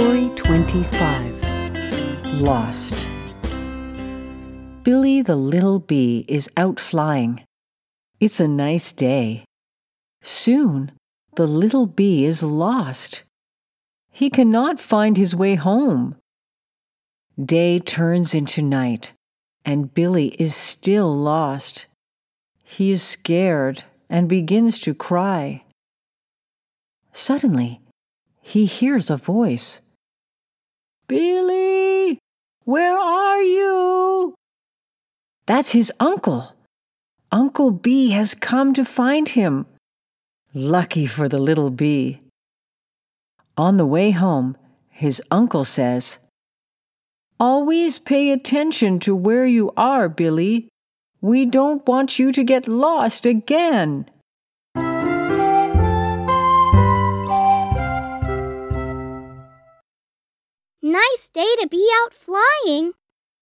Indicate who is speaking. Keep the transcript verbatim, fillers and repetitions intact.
Speaker 1: Story twenty-five. Lost. Billy the little bee is out flying. It's a nice day. Soon, the little bee is lost. He cannot find his way home. Day turns into night, and Billy is still lost. He is scared and begins to cry. Suddenly, he hears a voice. "Billy, where are you?" That's his uncle. Uncle Bee has come to find him. Lucky for the little bee. On the way home, his uncle says, "Always pay attention to where you are, Billy. We don't want you to get lost again."
Speaker 2: Nice day to be out flying.